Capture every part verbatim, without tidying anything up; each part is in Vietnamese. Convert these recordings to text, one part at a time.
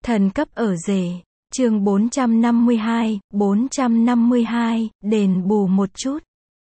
Thần cấp ở rể. Chương bốn trăm năm mươi hai, bốn trăm năm mươi hai, đền bù một chút.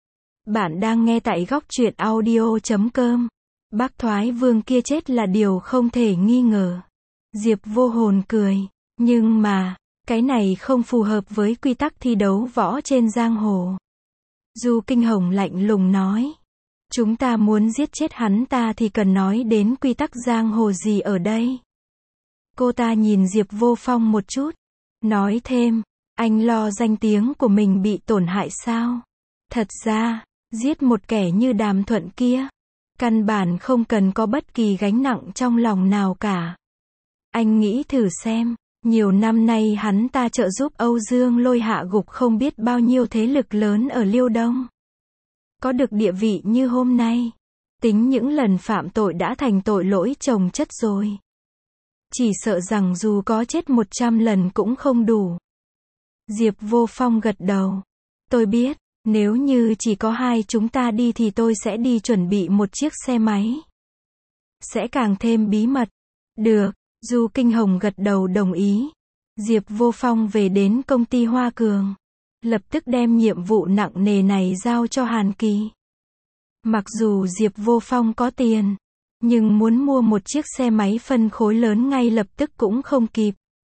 Bạn đang nghe tại góc truyện audio chấm com. Bác Thoái Vương kia chết là điều không thể nghi ngờ. Diệp Vô Hồn cười. Nhưng mà, cái này không phù hợp với quy tắc thi đấu võ trên giang hồ. Du Kinh Hồng lạnh lùng nói. Chúng ta muốn giết chết hắn ta thì cần nói đến quy tắc giang hồ gì ở đây. Cô ta nhìn Diệp Vô Phong một chút. Nói thêm, anh lo danh tiếng của mình bị tổn hại sao? Thật ra, giết một kẻ như Đàm Thuận kia, căn bản không cần có bất kỳ gánh nặng trong lòng nào cả. Anh nghĩ thử xem, nhiều năm nay hắn ta trợ giúp Âu Dương Lôi hạ gục không biết bao nhiêu thế lực lớn ở Liêu Đông. Có được địa vị như hôm nay, tính những lần phạm tội đã thành tội lỗi chồng chất rồi. Chỉ sợ rằng dù có chết một trăm lần cũng không đủ. Diệp Vô Phong gật đầu. Tôi biết, nếu như chỉ có hai chúng ta đi thì tôi sẽ đi chuẩn bị một chiếc xe máy. Sẽ càng thêm bí mật. Được, Du Kinh Hồng gật đầu đồng ý. Diệp Vô Phong về đến công ty Hoa Cường. Lập tức đem nhiệm vụ nặng nề này giao cho Hàn Kỳ. Mặc dù Diệp Vô Phong có tiền, nhưng muốn mua một chiếc xe máy phân khối lớn ngay lập tức cũng không kịp.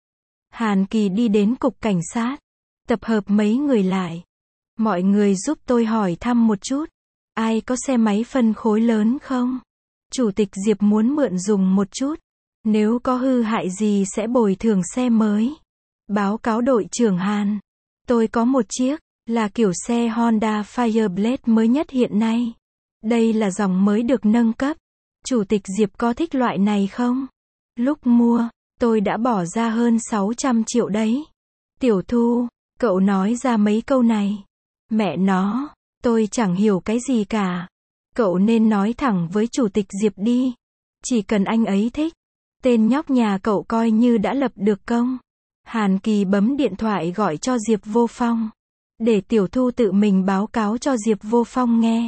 Hàn Kỳ đi đến cục cảnh sát, tập hợp mấy người lại. Mọi người giúp tôi hỏi thăm một chút, ai có xe máy phân khối lớn không? Chủ tịch Diệp muốn mượn dùng một chút, nếu có hư hại gì sẽ bồi thường xe mới. Báo cáo đội trưởng Hàn, tôi có một chiếc, là kiểu xe Honda Fireblade mới nhất hiện nay. Đây là dòng mới được nâng cấp. Chủ tịch Diệp có thích loại này không? Lúc mua, tôi đã bỏ ra hơn sáu trăm triệu đấy. Tiểu Thu, cậu nói ra mấy câu này. Mẹ nó, tôi chẳng hiểu cái gì cả. Cậu nên nói thẳng với chủ tịch Diệp đi. Chỉ cần anh ấy thích. Tên nhóc nhà cậu coi như đã lập được công. Hàn Kỳ bấm điện thoại gọi cho Diệp Vô Phong. Để Tiểu Thu tự mình báo cáo cho Diệp Vô Phong nghe.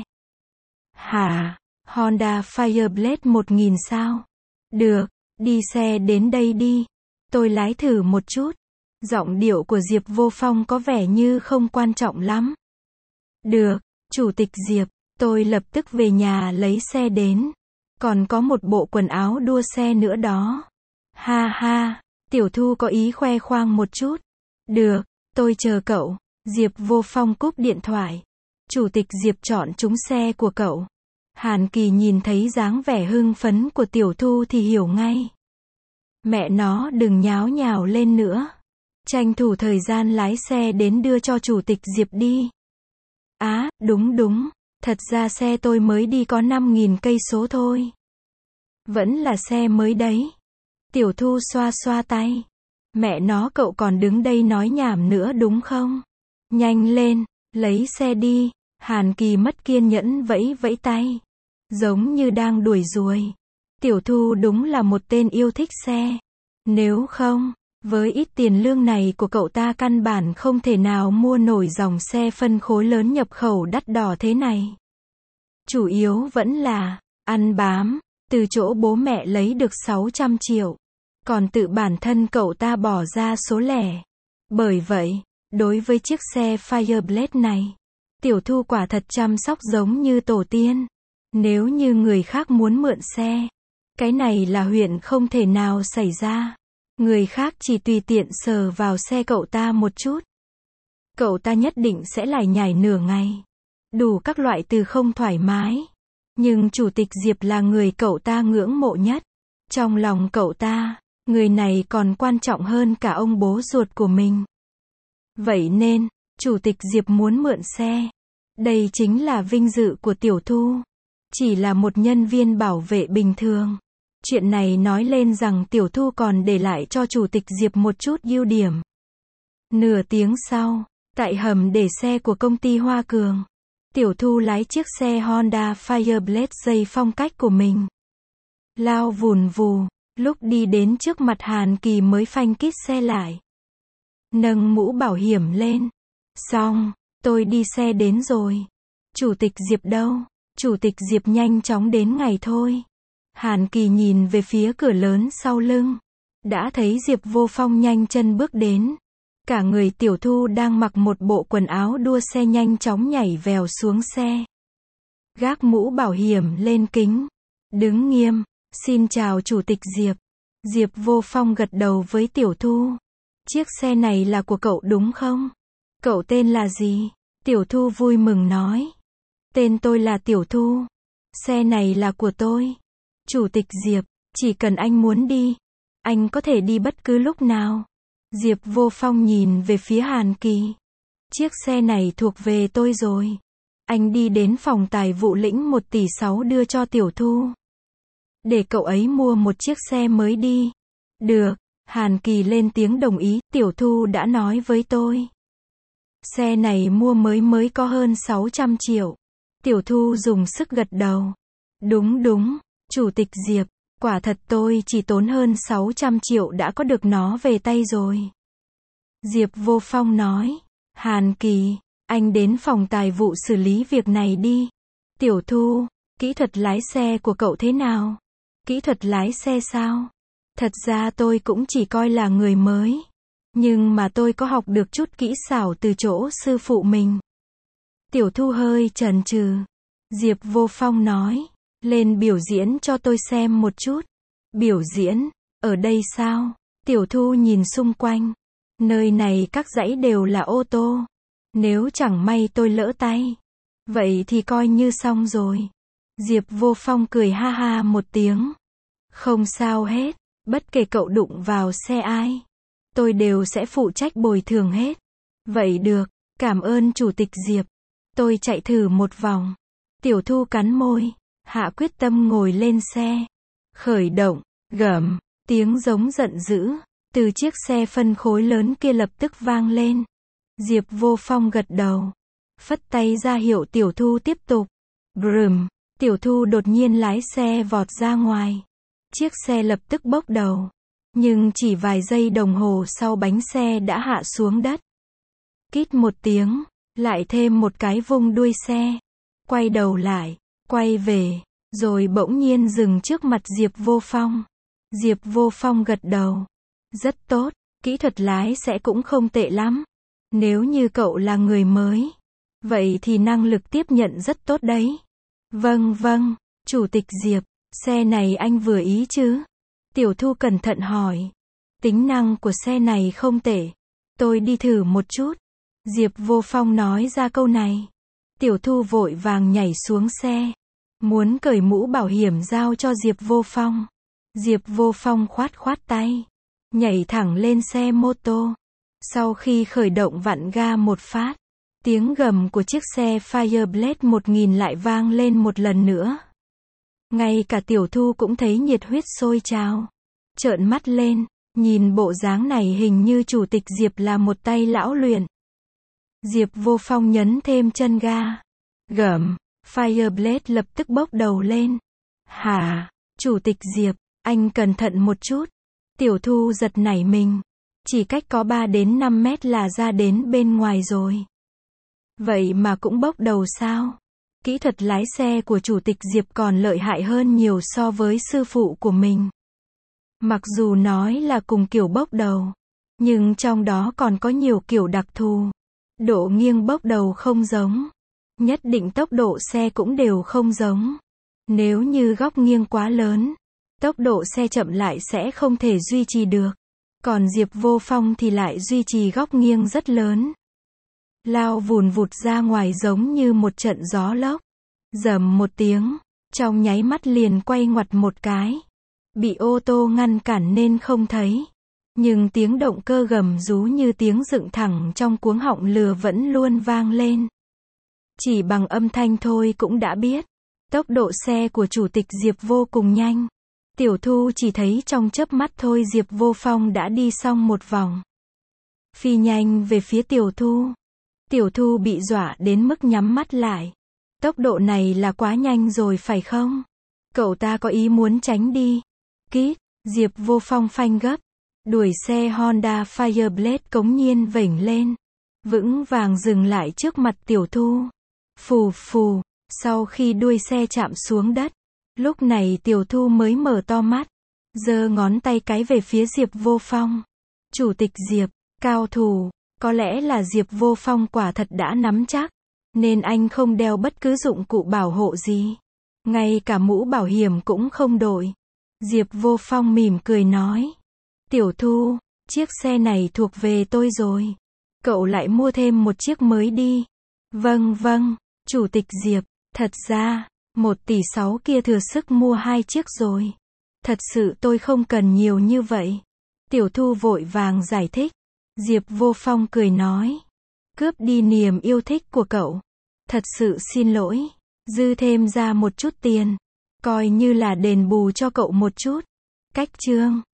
Hả? Honda Fireblade một nghìn sao? Được, đi xe đến đây đi. Tôi lái thử một chút. Giọng điệu của Diệp Vô Phong có vẻ như không quan trọng lắm. Được, chủ tịch Diệp, tôi lập tức về nhà lấy xe đến. Còn có một bộ quần áo đua xe nữa đó. Ha ha, Tiểu Thu có ý khoe khoang một chút. Được, tôi chờ cậu. Diệp Vô Phong cúp điện thoại. Chủ tịch Diệp chọn trúng xe của cậu. Hàn Kỳ nhìn thấy dáng vẻ hưng phấn của Tiểu Thu thì hiểu ngay. Mẹ nó đừng nháo nhào lên nữa. Tranh thủ thời gian lái xe đến đưa cho chủ tịch Diệp đi. Á, đúng đúng, thật ra xe tôi mới đi có năm nghìn cây số thôi. Vẫn là xe mới đấy. Tiểu Thu xoa xoa tay. Mẹ nó cậu còn đứng đây nói nhảm nữa đúng không? Nhanh lên, lấy xe đi. Hàn Kỳ mất kiên nhẫn vẫy vẫy tay. Giống như đang đuổi ruồi. Tiểu Thu đúng là một tên yêu thích xe. Nếu không, với ít tiền lương này của cậu ta căn bản không thể nào mua nổi dòng xe phân khối lớn nhập khẩu đắt đỏ thế này. Chủ yếu vẫn là ăn bám, từ chỗ bố mẹ lấy được sáu trăm triệu. Còn tự bản thân cậu ta bỏ ra số lẻ. Bởi vậy, đối với chiếc xe Fireblade này, Tiểu Thu quả thật chăm sóc giống như tổ tiên. Nếu như người khác muốn mượn xe, cái này là huyện không thể nào xảy ra. Người khác chỉ tùy tiện sờ vào xe cậu ta một chút. Cậu ta nhất định sẽ lải nhải nửa ngày. Đủ các loại từ không thoải mái. Nhưng chủ tịch Diệp là người cậu ta ngưỡng mộ nhất. Trong lòng cậu ta, người này còn quan trọng hơn cả ông bố ruột của mình. Vậy nên, chủ tịch Diệp muốn mượn xe. Đây chính là vinh dự của Tiểu Thu. Chỉ là một nhân viên bảo vệ bình thường. Chuyện này nói lên rằng Tiểu Thu còn để lại cho chủ tịch Diệp một chút ưu điểm. Nửa tiếng sau, tại hầm để xe của công ty Hoa Cường, Tiểu Thu lái chiếc xe Honda Fireblade dây phong cách của mình. Lao vùn vù, lúc đi đến trước mặt Hàn Kỳ mới phanh kít xe lại. Nâng mũ bảo hiểm lên. Xong, tôi đi xe đến rồi. Chủ tịch Diệp đâu? Chủ tịch Diệp nhanh chóng đến ngày thôi. Hàn Kỳ nhìn về phía cửa lớn sau lưng. đã thấy Diệp Vô Phong nhanh chân bước đến. Cả người Tiểu Thu đang mặc một bộ quần áo đua xe nhanh chóng nhảy vèo xuống xe. Gác mũ bảo hiểm lên kính. Đứng nghiêm. Xin chào Chủ tịch Diệp. Diệp Vô Phong gật đầu với Tiểu Thu. Chiếc xe này là của cậu đúng không? Cậu tên là gì? Tiểu Thu vui mừng nói. Tên tôi là Tiểu Thu. Xe này là của tôi. Chủ tịch Diệp, chỉ cần anh muốn đi, anh có thể đi bất cứ lúc nào. Diệp Vô Phong nhìn về phía Hàn Kỳ. Chiếc xe này thuộc về tôi rồi. Anh đi đến phòng tài vụ lĩnh một tỷ sáu đưa cho Tiểu Thu. Để cậu ấy mua một chiếc xe mới đi. Được, Hàn Kỳ lên tiếng đồng ý, Tiểu Thu đã nói với tôi. Xe này mua mới mới có hơn sáu trăm triệu. Tiểu Thu dùng sức gật đầu. Đúng đúng, Chủ tịch Diệp, quả thật tôi chỉ tốn hơn sáu trăm triệu đã có được nó về tay rồi. Diệp Vô Phong nói. Hàn Kỳ, anh đến phòng tài vụ xử lý việc này đi. Tiểu Thu, kỹ thuật lái xe của cậu thế nào? Kỹ thuật lái xe sao? Thật ra tôi cũng chỉ coi là người mới. Nhưng mà tôi có học được chút kỹ xảo từ chỗ sư phụ mình. Tiểu Thu hơi chần chừ. Diệp Vô Phong nói. Lên biểu diễn cho tôi xem một chút. Biểu diễn? Ở đây sao? Tiểu Thu nhìn xung quanh. Nơi này các dãy đều là ô tô. Nếu chẳng may tôi lỡ tay, vậy thì coi như xong rồi. Diệp Vô Phong cười ha ha một tiếng. Không sao hết, bất kể cậu đụng vào xe ai, tôi đều sẽ phụ trách bồi thường hết. Vậy được, cảm ơn Chủ tịch Diệp. Tôi chạy thử một vòng. Tiểu Thu cắn môi, hạ quyết tâm ngồi lên xe. Khởi động, gầm, tiếng giống giận dữ, từ chiếc xe phân khối lớn kia lập tức vang lên. Diệp Vô Phong gật đầu, phất tay ra hiệu Tiểu Thu tiếp tục. Brum, Tiểu Thu đột nhiên lái xe vọt ra ngoài. Chiếc xe lập tức bốc đầu. Nhưng chỉ vài giây đồng hồ sau bánh xe đã hạ xuống đất. Kít một tiếng, lại thêm một cái vung đuôi xe. Quay đầu lại, quay về, rồi bỗng nhiên dừng trước mặt Diệp Vô Phong. Diệp Vô Phong gật đầu. Rất tốt, kỹ thuật lái sẽ cũng không tệ lắm. Nếu như cậu là người mới, vậy thì năng lực tiếp nhận rất tốt đấy. Vâng vâng, Chủ tịch Diệp, xe này anh vừa ý chứ? Tiểu Thu cẩn thận hỏi. Tính năng của xe này không tệ. Tôi đi thử một chút. Diệp Vô Phong nói ra câu này. Tiểu Thu vội vàng nhảy xuống xe. Muốn cởi mũ bảo hiểm giao cho Diệp Vô Phong. Diệp Vô Phong khoát khoát tay. Nhảy thẳng lên xe mô tô. Sau khi khởi động vặn ga một phát, tiếng gầm của chiếc xe Fireblade một nghìn lại vang lên một lần nữa. Ngay cả Tiểu Thu cũng thấy nhiệt huyết sôi trào. Trợn mắt lên, nhìn bộ dáng này hình như Chủ tịch Diệp là một tay lão luyện. Diệp Vô Phong nhấn thêm chân ga. Gầm, Fireblade lập tức bốc đầu lên. Hả, Chủ tịch Diệp, anh cẩn thận một chút. Tiểu Thu giật nảy mình. Chỉ cách có ba đến năm mét là ra đến bên ngoài rồi. Vậy mà cũng bốc đầu sao? Kỹ thuật lái xe của Chủ tịch Diệp còn lợi hại hơn nhiều so với sư phụ của mình. Mặc dù nói là cùng kiểu bốc đầu, nhưng trong đó còn có nhiều kiểu đặc thù. Độ nghiêng bốc đầu không giống. Nhất định tốc độ xe cũng đều không giống. Nếu như góc nghiêng quá lớn, tốc độ xe chậm lại sẽ không thể duy trì được. Còn Diệp Vô Phong thì lại duy trì góc nghiêng rất lớn. Lao vùn vụt ra ngoài giống như một trận gió lốc. Rầm một tiếng, trong nháy mắt liền quay ngoặt một cái. Bị ô tô ngăn cản nên không thấy. Nhưng tiếng động cơ gầm rú như tiếng dựng thẳng trong cuống họng lừa vẫn luôn vang lên. Chỉ bằng âm thanh thôi cũng đã biết. Tốc độ xe của Chủ tịch Diệp vô cùng nhanh. Tiểu Thu chỉ thấy trong chớp mắt thôi Diệp Vô Phong đã đi xong một vòng. Phi nhanh về phía Tiểu Thu. Tiểu Thu bị dọa đến mức nhắm mắt lại. Tốc độ này là quá nhanh rồi phải không? Cậu ta có ý muốn tránh đi. Kít, Diệp Vô Phong phanh gấp. Đuổi xe Honda Fireblade cống nhiên vểnh lên. Vững vàng dừng lại trước mặt Tiểu Thu. Phù phù, sau khi đuôi xe chạm xuống đất. Lúc này Tiểu Thu mới mở to mắt. giơ ngón tay cái về phía Diệp Vô Phong. Chủ tịch Diệp, cao thủ, có lẽ là Diệp Vô Phong quả thật đã nắm chắc, nên anh không đeo bất cứ dụng cụ bảo hộ gì. Ngay cả mũ bảo hiểm cũng không đội. Diệp Vô Phong mỉm cười nói. Tiểu Thu, chiếc xe này thuộc về tôi rồi. Cậu lại mua thêm một chiếc mới đi. Vâng vâng, Chủ tịch Diệp, thật ra, một tỷ sáu kia thừa sức mua hai chiếc rồi. Thật sự tôi không cần nhiều như vậy. Tiểu Thu vội vàng giải thích. Diệp Vô Phong cười nói. Cướp đi niềm yêu thích của cậu. Thật sự xin lỗi. Dư thêm ra một chút tiền. Coi như là đền bù cho cậu một chút. Cách chương